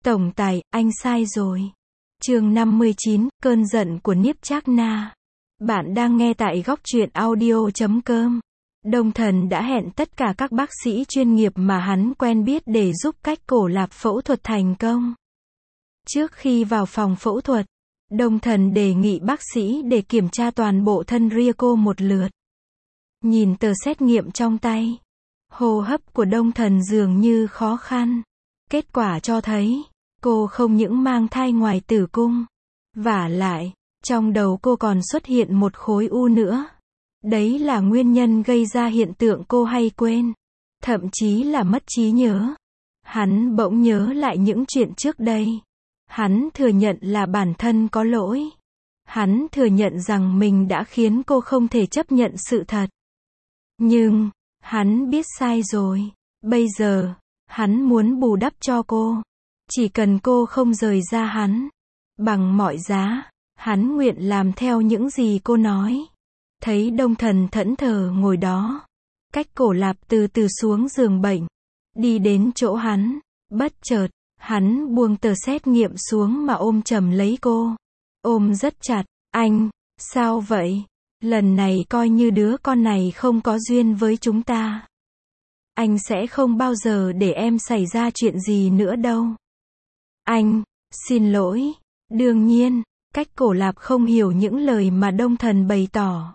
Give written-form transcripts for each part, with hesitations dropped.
Tổng tài, anh sai rồi. Chương 59, cơn giận của Niếp Trác Na. Bạn đang nghe tại góc truyện audio.com. Đông Thần đã hẹn tất cả các bác sĩ chuyên nghiệp mà hắn quen biết để giúp Cách Cổ Lạp phẫu thuật thành công. Trước khi vào phòng phẫu thuật, Đông Thần đề nghị bác sĩ để kiểm tra toàn bộ thân Rieko một lượt. Nhìn tờ xét nghiệm trong tay, hô hấp của Đông Thần dường như khó khăn. Kết quả cho thấy, cô không những mang thai ngoài tử cung, vả lại, trong đầu cô còn xuất hiện một khối u nữa. Đấy là nguyên nhân gây ra hiện tượng cô hay quên, thậm chí là mất trí nhớ. Hắn bỗng nhớ lại những chuyện trước đây. Hắn thừa nhận là bản thân có lỗi. Hắn thừa nhận rằng mình đã khiến cô không thể chấp nhận sự thật. Nhưng, hắn biết sai rồi. Bây giờ, hắn muốn bù đắp cho cô. Chỉ cần cô không rời ra hắn. Bằng mọi giá, hắn nguyện làm theo những gì cô nói. Thấy Đông Thần thẫn thờ ngồi đó. Cách Cổ Lạp từ từ xuống giường bệnh. Đi đến chỗ hắn. Bất chợt, hắn buông tờ xét nghiệm xuống mà ôm chầm lấy cô. Ôm rất chặt. Anh, sao vậy? Lần này coi như đứa con này không có duyên với chúng ta. Anh sẽ không bao giờ để em xảy ra chuyện gì nữa đâu. Anh, xin lỗi. Đương nhiên, Cách Cổ Lạp không hiểu những lời mà Đông Thần bày tỏ.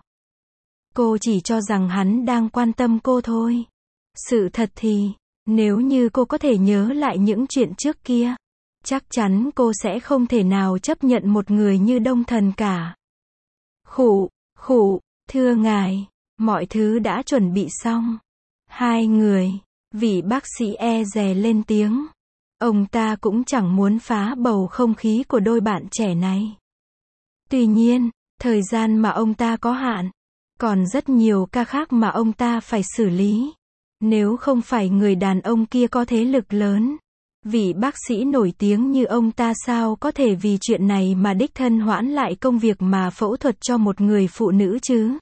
Cô chỉ cho rằng hắn đang quan tâm cô thôi. Sự thật thì, nếu như cô có thể nhớ lại những chuyện trước kia, chắc chắn cô sẽ không thể nào chấp nhận một người như Đông Thần cả. Khụ, thưa ngài, mọi thứ đã chuẩn bị xong. Hai người, vị bác sĩ e dè lên tiếng. Ông ta cũng chẳng muốn phá bầu không khí của đôi bạn trẻ này. Tuy nhiên, thời gian mà ông ta có hạn. Còn rất nhiều ca khác mà ông ta phải xử lý. Nếu không phải người đàn ông kia có thế lực lớn, vị bác sĩ nổi tiếng như ông ta sao có thể vì chuyện này mà đích thân hoãn lại công việc mà phẫu thuật cho một người phụ nữ chứ?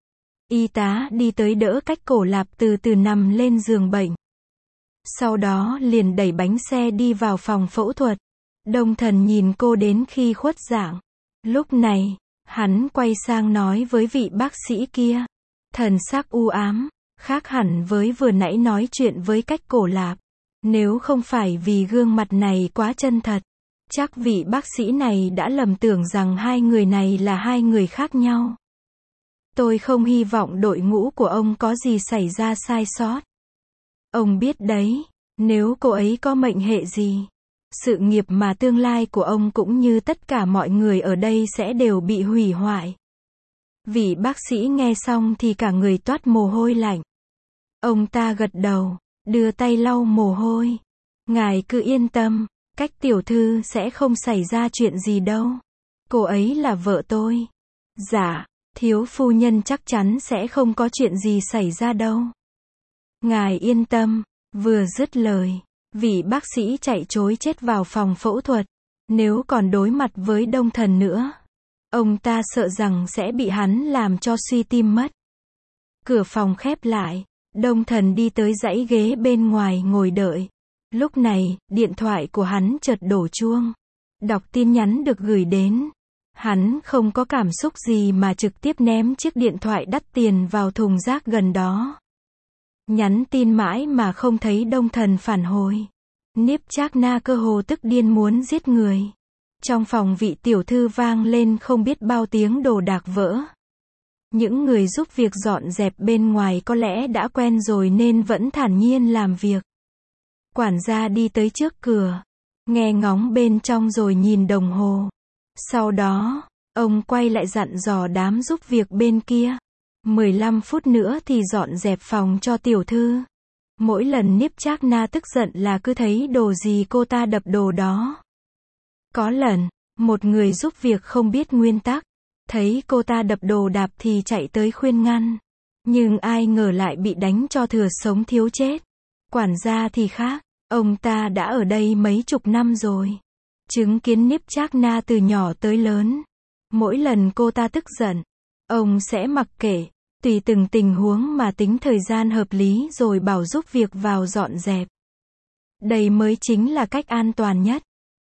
Y tá đi tới đỡ Cách Cổ Lạp từ từ nằm lên giường bệnh. Sau đó liền đẩy bánh xe đi vào phòng phẫu thuật. Đông Thần nhìn cô đến khi khuất dạng. Lúc này, hắn quay sang nói với vị bác sĩ kia. Thần sắc u ám, khác hẳn với vừa nãy nói chuyện với Cách Cổ Lạp. Nếu không phải vì gương mặt này quá chân thật, chắc vị bác sĩ này đã lầm tưởng rằng hai người này là hai người khác nhau. Tôi không hy vọng đội ngũ của ông có gì xảy ra sai sót. Ông biết đấy, nếu cô ấy có mệnh hệ gì, sự nghiệp mà tương lai của ông cũng như tất cả mọi người ở đây sẽ đều bị hủy hoại. Vị bác sĩ nghe xong thì cả người toát mồ hôi lạnh. Ông ta gật đầu, đưa tay lau mồ hôi. Ngài cứ yên tâm, Cách tiểu thư sẽ không xảy ra chuyện gì đâu. Cô ấy là vợ tôi. Dạ, thiếu phu nhân chắc chắn sẽ không có chuyện gì xảy ra đâu. Ngài yên tâm. Vừa dứt lời, vị bác sĩ chạy trối chết vào phòng phẫu thuật. Nếu còn đối mặt với Đông Thần nữa, ông ta sợ rằng sẽ bị hắn làm cho suy tim mất. Cửa phòng khép lại, Đông Thần đi tới dãy ghế bên ngoài ngồi đợi. Lúc này, điện thoại của hắn chợt đổ chuông. Đọc tin nhắn được gửi đến. Hắn không có cảm xúc gì mà trực tiếp ném chiếc điện thoại đắt tiền vào thùng rác gần đó. Nhắn tin mãi mà không thấy Đông Thần phản hồi. Niếp Trác Na cơ hồ tức điên muốn giết người. Trong phòng vị tiểu thư vang lên không biết bao tiếng đồ đạc vỡ. Những người giúp việc dọn dẹp bên ngoài có lẽ đã quen rồi nên vẫn thản nhiên làm việc. Quản gia đi tới trước cửa, nghe ngóng bên trong rồi nhìn đồng hồ. Sau đó, ông quay lại dặn dò đám giúp việc bên kia. 15 phút nữa thì dọn dẹp phòng cho tiểu thư. Mỗi lần Niếp Trác Na tức giận là cứ thấy đồ gì cô ta đập đồ đó. Có lần, một người giúp việc không biết nguyên tắc, thấy cô ta đập đồ đạp thì chạy tới khuyên ngăn. Nhưng ai ngờ lại bị đánh cho thừa sống thiếu chết. Quản gia thì khác, ông ta đã ở đây mấy chục năm rồi. Chứng kiến Niếp Trác Na từ nhỏ tới lớn. Mỗi lần cô ta tức giận, ông sẽ mặc kệ, tùy từng tình huống mà tính thời gian hợp lý rồi bảo giúp việc vào dọn dẹp. Đây mới chính là cách an toàn nhất.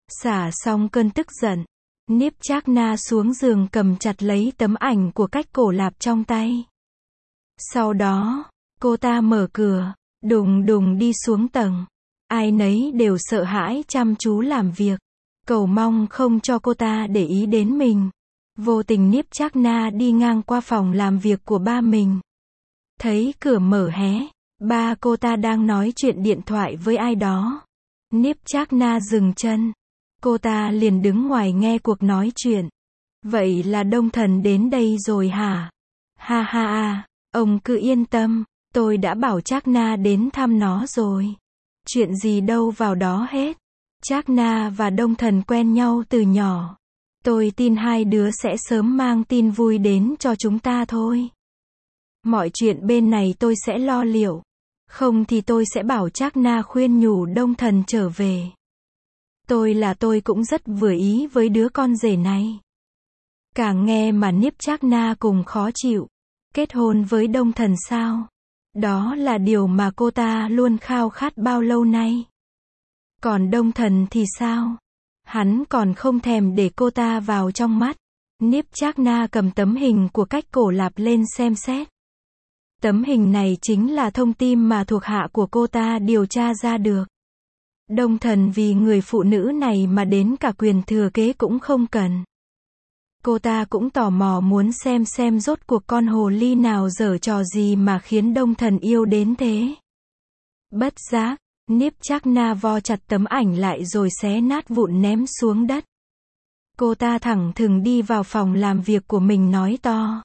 Xả xong cơn tức giận, Niếp Trác Na xuống giường cầm chặt lấy tấm ảnh của Cách Cổ Lạp trong tay. Sau đó, cô ta mở cửa, đùng đùng đi xuống tầng. Ai nấy đều sợ hãi chăm chú làm việc, cầu mong không cho cô ta để ý đến mình. Vô tình Niếp Trác Na đi ngang qua phòng làm việc của ba mình. Thấy cửa mở hé, ba cô ta đang nói chuyện điện thoại với ai đó. Niếp Trác Na dừng chân. Cô ta liền đứng ngoài nghe cuộc nói chuyện. Vậy là Đông Thần đến đây rồi hả? Ha ha ha, ông cứ yên tâm, tôi đã bảo Trác Na đến thăm nó rồi. Chuyện gì đâu vào đó hết. Trác Na và Đông Thần quen nhau từ nhỏ. Tôi tin hai đứa sẽ sớm mang tin vui đến cho chúng ta thôi. Mọi chuyện bên này tôi sẽ lo liệu. Không thì tôi sẽ bảo Trác Na khuyên nhủ Đông Thần trở về. Tôi cũng rất vừa ý với đứa con rể này. Càng nghe mà Niếp Trác Na cùng khó chịu. Kết hôn với Đông Thần sao? Đó là điều mà cô ta luôn khao khát bao lâu nay. Còn Đông Thần thì sao? Hắn còn không thèm để cô ta vào trong mắt. Niếp Trác Na cầm tấm hình của Cách Cổ Lạp lên xem xét. Tấm hình này chính là thông tin mà thuộc hạ của cô ta điều tra ra được. Đông Thần vì người phụ nữ này mà đến cả quyền thừa kế cũng không cần. Cô ta cũng tò mò muốn xem rốt cuộc con hồ ly nào giở trò gì mà khiến Đông Thần yêu đến thế. Bất giác, Niếp Trác Na vo chặt tấm ảnh lại rồi xé nát vụn ném xuống đất. Cô ta thẳng thừng đi vào phòng làm việc của mình nói to.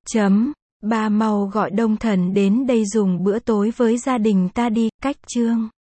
Ba mau gọi Đông Thần đến đây dùng bữa tối với gia đình ta đi, Cách Trương.